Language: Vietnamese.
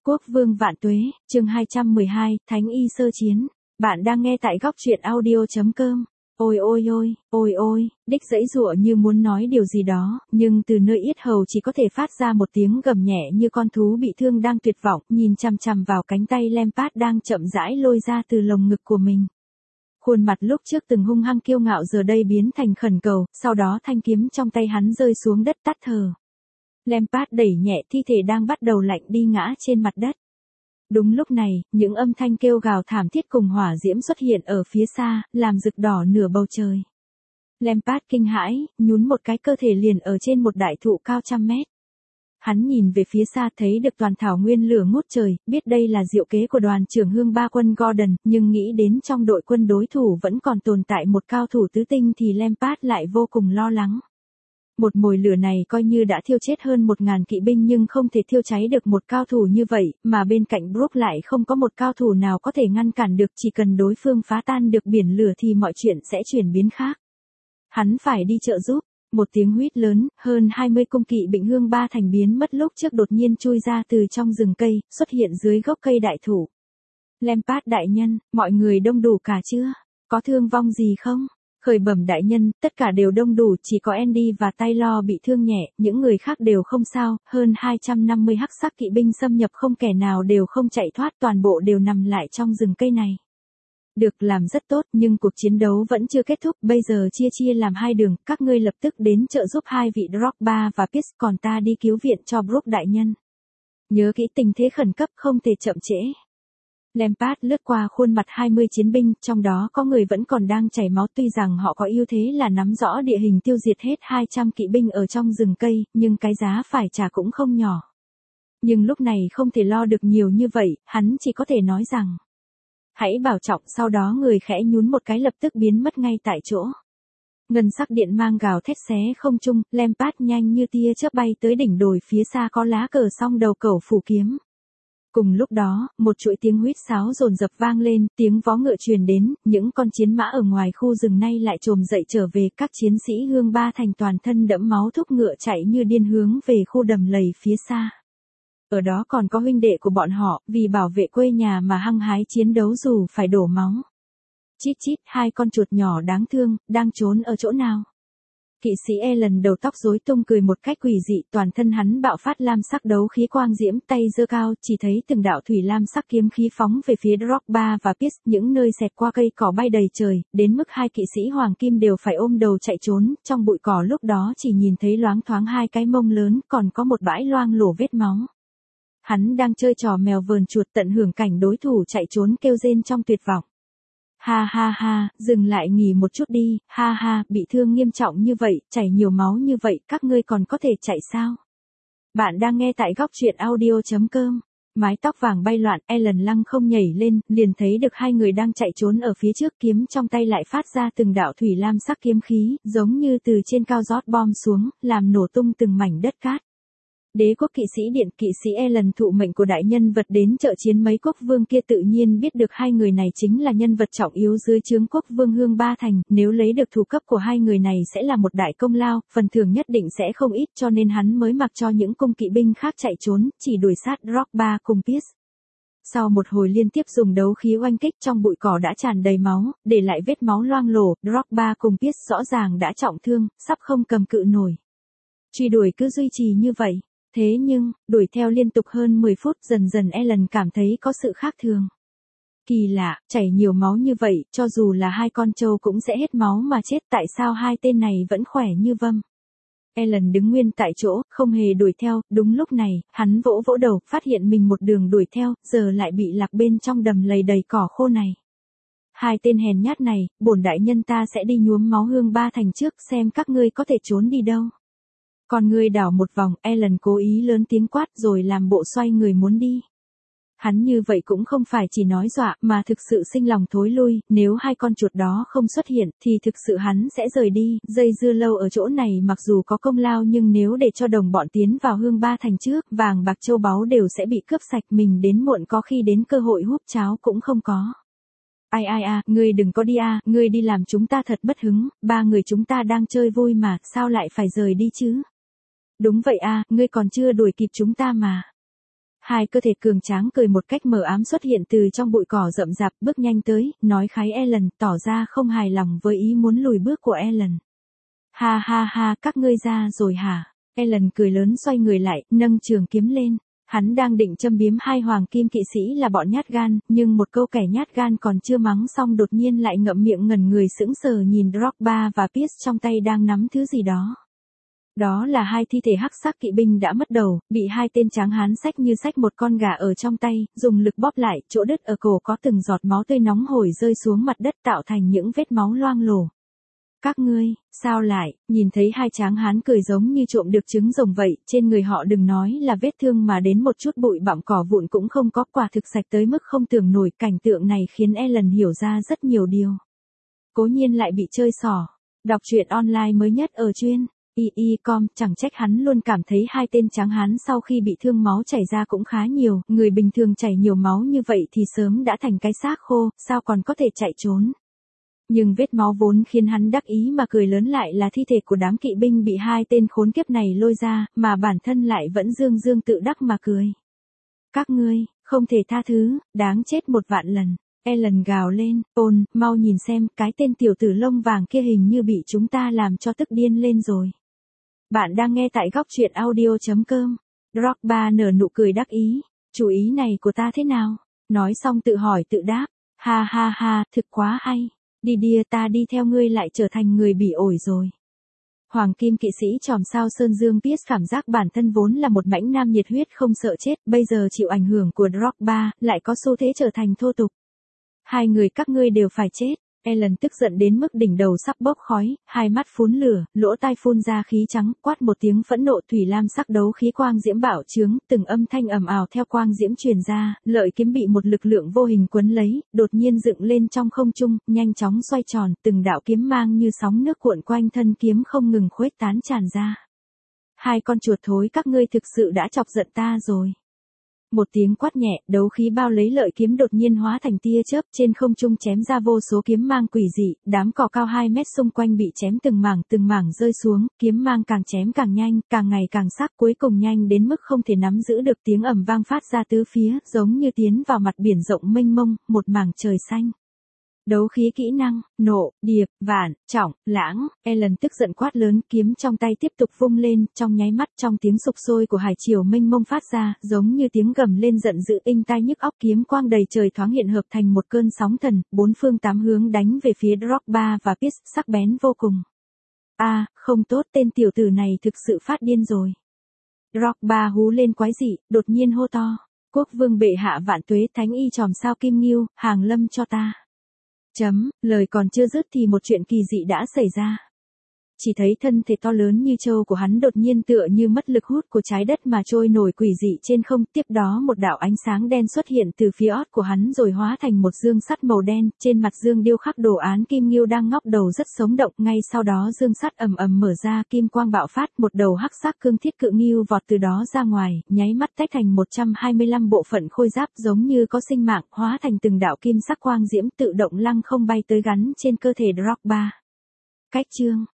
Quốc vương vạn tuế, chương 212, Thánh y sơ chiến. Bạn đang nghe tại góc truyện audio.com. Ôi ôi ôi, ôi ôi, đích giãy giụa như muốn nói điều gì đó, nhưng từ nơi yết hầu chỉ có thể phát ra một tiếng gầm nhẹ như con thú bị thương đang tuyệt vọng, nhìn chằm chằm vào cánh tay Lampard đang chậm rãi lôi ra từ lồng ngực của mình. Khuôn mặt lúc trước từng hung hăng kiêu ngạo giờ đây biến thành khẩn cầu, sau đó thanh kiếm trong tay hắn rơi xuống đất tắt thở. Lampard đẩy nhẹ thi thể đang bắt đầu lạnh đi ngã trên mặt đất. Đúng lúc này, những âm thanh kêu gào thảm thiết cùng hỏa diễm xuất hiện ở phía xa, làm rực đỏ nửa bầu trời. Lampard kinh hãi, nhún một cái cơ thể liền ở trên một đại thụ cao 100 mét. Hắn nhìn về phía xa thấy được toàn thảo nguyên lửa ngút trời, biết đây là diệu kế của đoàn trưởng hương ba quân Gordon, nhưng nghĩ đến trong đội quân đối thủ vẫn còn tồn tại một cao thủ tứ tinh thì Lampard lại vô cùng lo lắng. Một mồi lửa này coi như đã thiêu chết hơn 1.000 kỵ binh nhưng không thể thiêu cháy được một cao thủ như vậy, mà bên cạnh Brooke lại không có một cao thủ nào có thể ngăn cản được, chỉ cần đối phương phá tan được biển lửa thì mọi chuyện sẽ chuyển biến khác. Hắn phải đi trợ giúp. Một tiếng huýt lớn, hơn 20 cung kỵ binh hương ba thành biến mất lúc trước đột nhiên chui ra từ trong rừng cây, xuất hiện dưới gốc cây đại thụ. Lampard đại nhân, mọi người đông đủ cả chưa? Có thương vong gì không? Khởi bẩm đại nhân, tất cả đều đông đủ, chỉ có Andy và Taylor bị thương nhẹ, những người khác đều không sao, hơn 250 hắc sắc kỵ binh xâm nhập không kẻ nào đều không chạy thoát, toàn bộ đều nằm lại trong rừng cây này. Được, làm rất tốt, nhưng cuộc chiến đấu vẫn chưa kết thúc, bây giờ chia làm hai đường, các ngươi lập tức đến trợ giúp hai vị Drogba và Pierce, còn ta đi cứu viện cho Brooke đại nhân. Nhớ kỹ tình thế khẩn cấp không thể chậm trễ. Lampard lướt qua khuôn mặt 20 chiến binh, trong đó có người vẫn còn đang chảy máu, tuy rằng họ có ưu thế là nắm rõ địa hình tiêu diệt hết 200 kỵ binh ở trong rừng cây, nhưng cái giá phải trả cũng không nhỏ. Nhưng lúc này không thể lo được nhiều như vậy, hắn chỉ có thể nói rằng hãy bảo trọng, sau đó người khẽ nhún một cái lập tức biến mất ngay tại chỗ. Ngân sắc điện mang gào thét xé không trung, Lampard nhanh như tia chớp bay tới đỉnh đồi phía xa có lá cờ song đầu cẩu phủ kiếm. Cùng lúc đó, một chuỗi tiếng huýt sáo dồn dập vang lên, tiếng vó ngựa truyền đến, những con chiến mã ở ngoài khu rừng nay lại trồm dậy trở về, các chiến sĩ hương ba thành toàn thân đẫm máu thúc ngựa chạy như điên hướng về khu đầm lầy phía xa. Ở đó còn có huynh đệ của bọn họ, vì bảo vệ quê nhà mà hăng hái chiến đấu dù phải đổ máu. Chít chít, hai con chuột nhỏ đáng thương, đang trốn ở chỗ nào? Kỵ sĩ Alan đầu tóc rối tung cười một cách quỷ dị, toàn thân hắn bạo phát lam sắc đấu khí quang diễm, tay giơ cao, chỉ thấy từng đạo thủy lam sắc kiếm khí phóng về phía Drogba và Pierce, những nơi xẹt qua cây cỏ bay đầy trời, đến mức hai kỵ sĩ hoàng kim đều phải ôm đầu chạy trốn, trong bụi cỏ lúc đó chỉ nhìn thấy loáng thoáng hai cái mông lớn, còn có một bãi loang lổ vết máu. Hắn đang chơi trò mèo vờn chuột, tận hưởng cảnh đối thủ chạy trốn kêu rên trong tuyệt vọng. Ha ha ha, dừng lại nghỉ một chút đi, ha ha, bị thương nghiêm trọng như vậy, chảy nhiều máu như vậy, các ngươi còn có thể chạy sao? Bạn đang nghe tại góc truyện audio.com. Mái tóc vàng bay loạn, Alan lăng không nhảy lên, liền thấy được hai người đang chạy trốn ở phía trước, kiếm trong tay lại phát ra từng đạo thủy lam sắc kiếm khí, giống như từ trên cao rót bom xuống, làm nổ tung từng mảnh đất cát. Đế quốc kỵ sĩ điện, kỵ sĩ Alan thụ mệnh của đại nhân vật đến trợ chiến mấy quốc vương kia, tự nhiên biết được hai người này chính là nhân vật trọng yếu dưới trướng quốc vương hương ba thành, nếu lấy được thủ cấp của hai người này sẽ là một đại công lao, phần thưởng nhất định sẽ không ít, cho nên hắn mới mặc cho những cung kỵ binh khác chạy trốn, chỉ đuổi sát Drogba cùng Pierce. Sau một hồi liên tiếp dùng đấu khí oanh kích, trong bụi cỏ đã tràn đầy máu, để lại vết máu loang lổ, Drogba cùng Pierce rõ ràng đã trọng thương, sắp không cầm cự nổi. Truy đuổi cứ duy trì như vậy. Thế nhưng, đuổi theo liên tục hơn 10 phút, dần dần Alan cảm thấy có sự khác thường. Kỳ lạ, chảy nhiều máu như vậy, cho dù là hai con trâu cũng sẽ hết máu mà chết, tại sao hai tên này vẫn khỏe như vâm? Alan đứng nguyên tại chỗ, không hề đuổi theo, đúng lúc này, hắn vỗ vỗ đầu, phát hiện mình một đường đuổi theo, giờ lại bị lạc bên trong đầm lầy đầy cỏ khô này. Hai tên hèn nhát này, bổn đại nhân ta sẽ đi nhuốm máu hương ba thành trước, xem các ngươi có thể trốn đi đâu. Còn người đảo một vòng, Alan cố ý lớn tiếng quát rồi làm bộ xoay người muốn đi. Hắn như vậy cũng không phải chỉ nói dọa mà thực sự sinh lòng thối lui, nếu hai con chuột đó không xuất hiện thì thực sự hắn sẽ rời đi, dây dưa lâu ở chỗ này mặc dù có công lao nhưng nếu để cho đồng bọn tiến vào hương ba thành trước, vàng bạc châu báu đều sẽ bị cướp sạch, mình đến muộn có khi đến cơ hội húp cháo cũng không có. Ai ngươi đừng có đi ngươi đi làm chúng ta thật mất hứng, ba người chúng ta đang chơi vui mà, sao lại phải rời đi chứ? Đúng vậy ngươi còn chưa đuổi kịp chúng ta mà. Hai cơ thể cường tráng cười một cách mờ ám xuất hiện từ trong bụi cỏ rậm rạp, bước nhanh tới, nói khái Ellen, tỏ ra không hài lòng với ý muốn lùi bước của Ellen. Ha ha ha, các ngươi ra rồi hả? Ellen cười lớn xoay người lại, nâng trường kiếm lên. Hắn đang định châm biếm hai hoàng kim kỵ sĩ là bọn nhát gan, nhưng một câu kẻ nhát gan còn chưa mắng xong đột nhiên lại ngậm miệng ngẩn người sững sờ nhìn Drogba và Pierce trong tay đang nắm thứ gì đó. Đó là hai thi thể hắc sắc kỵ binh đã mất đầu, bị hai tên tráng hán xách như xách một con gà ở trong tay, dùng lực bóp lại, chỗ đứt ở cổ có từng giọt máu tươi nóng hổi rơi xuống mặt đất tạo thành những vết máu loang lổ. Các ngươi, sao lại, nhìn thấy hai tráng hán cười giống như trộm được trứng rồng vậy, trên người họ đừng nói là vết thương mà đến một chút bụi bặm cỏ vụn cũng không có, quả thực sạch tới mức không tưởng nổi. Cảnh tượng này khiến Ellen hiểu ra rất nhiều điều. Cố nhiên lại bị chơi xỏ. Đọc truyện online mới nhất ở chuyên II.com, chẳng trách hắn luôn cảm thấy hai tên tráng hán sau khi bị thương máu chảy ra cũng khá nhiều, người bình thường chảy nhiều máu như vậy thì sớm đã thành cái xác khô, sao còn có thể chạy trốn. Nhưng vết máu vốn khiến hắn đắc ý mà cười lớn lại là thi thể của đám kỵ binh bị hai tên khốn kiếp này lôi ra, mà bản thân lại vẫn dương dương tự đắc mà cười. Các ngươi, không thể tha thứ, đáng chết 1.000.000 lần. Ellen gào lên, ôn, mau nhìn xem, cái tên tiểu tử lông vàng kia hình như bị chúng ta làm cho tức điên lên rồi. Bạn đang nghe tại góc truyện audio.com. Drogba nở nụ cười đắc ý, chủ ý này của ta thế nào? Nói xong tự hỏi tự đáp, ha ha ha, thực quá hay. Đi đi, ta đi theo ngươi lại trở thành người bị ổi rồi. Hoàng kim kỵ sĩ chòm sao Sơn Dương Pierce cảm giác bản thân vốn là một mãnh nam nhiệt huyết không sợ chết, bây giờ chịu ảnh hưởng của Drogba, lại có xu thế trở thành thô tục. Hai người các ngươi đều phải chết. Ellen tức giận đến mức đỉnh đầu sắp bốc khói, hai mắt phun lửa, lỗ tai phun ra khí trắng, quát một tiếng phẫn nộ, thủy lam sắc đấu khí quang diễm bạo trướng, từng âm thanh ầm ào theo quang diễm truyền ra, lợi kiếm bị một lực lượng vô hình quấn lấy, đột nhiên dựng lên trong không trung, nhanh chóng xoay tròn, từng đạo kiếm mang như sóng nước cuộn quanh thân kiếm không ngừng khuếch tán tràn ra. Hai con chuột thối, các ngươi thực sự đã chọc giận ta rồi. Một tiếng quát nhẹ, đấu khí bao lấy lợi kiếm đột nhiên hóa thành tia chớp, trên không trung chém ra vô số kiếm mang quỷ dị, đám cỏ cao 2 mét xung quanh bị chém từng mảng rơi xuống, kiếm mang càng chém càng nhanh, càng ngày càng sắc, cuối cùng nhanh đến mức không thể nắm giữ được, tiếng ầm vang phát ra tứ phía, giống như tiến vào mặt biển rộng mênh mông, một mảng trời xanh. Đấu khí kỹ năng, nộ, điệp, vạn, trọng, lãng. Ellen tức giận quát lớn, kiếm trong tay tiếp tục vung lên, trong nháy mắt trong tiếng sục sôi của hải triều mênh mông phát ra, giống như tiếng gầm lên giận dữ inh tai nhức óc, kiếm quang đầy trời thoáng hiện hợp thành một cơn sóng thần, bốn phương tám hướng đánh về phía Drogba và Pierce, sắc bén vô cùng. Không tốt, tên tiểu tử này thực sự phát điên rồi. Drogba hú lên quái dị, đột nhiên hô to, quốc vương bệ hạ vạn tuế, thánh y chòm sao Kim Ngưu, hàng lâm cho ta. Lời còn chưa dứt thì một chuyện kỳ dị đã xảy ra. Chỉ thấy thân thể to lớn như trâu của hắn đột nhiên tựa như mất lực hút của trái đất mà trôi nổi quỷ dị trên không, tiếp đó một đạo ánh sáng đen xuất hiện từ phía ót của hắn rồi hóa thành một dương sắt màu đen, trên mặt dương điêu khắc đồ án Kim Ngưu đang ngóc đầu rất sống động, ngay sau đó dương sắt ầm ầm mở ra, kim quang bạo phát, một đầu hắc sắc cương thiết cự ngưu vọt từ đó ra ngoài, nháy mắt tách thành 125 bộ phận khôi giáp giống như có sinh mạng, hóa thành từng đạo kim sắc quang diễm tự động lăng không bay tới gắn trên cơ thể Drogba. Cách chương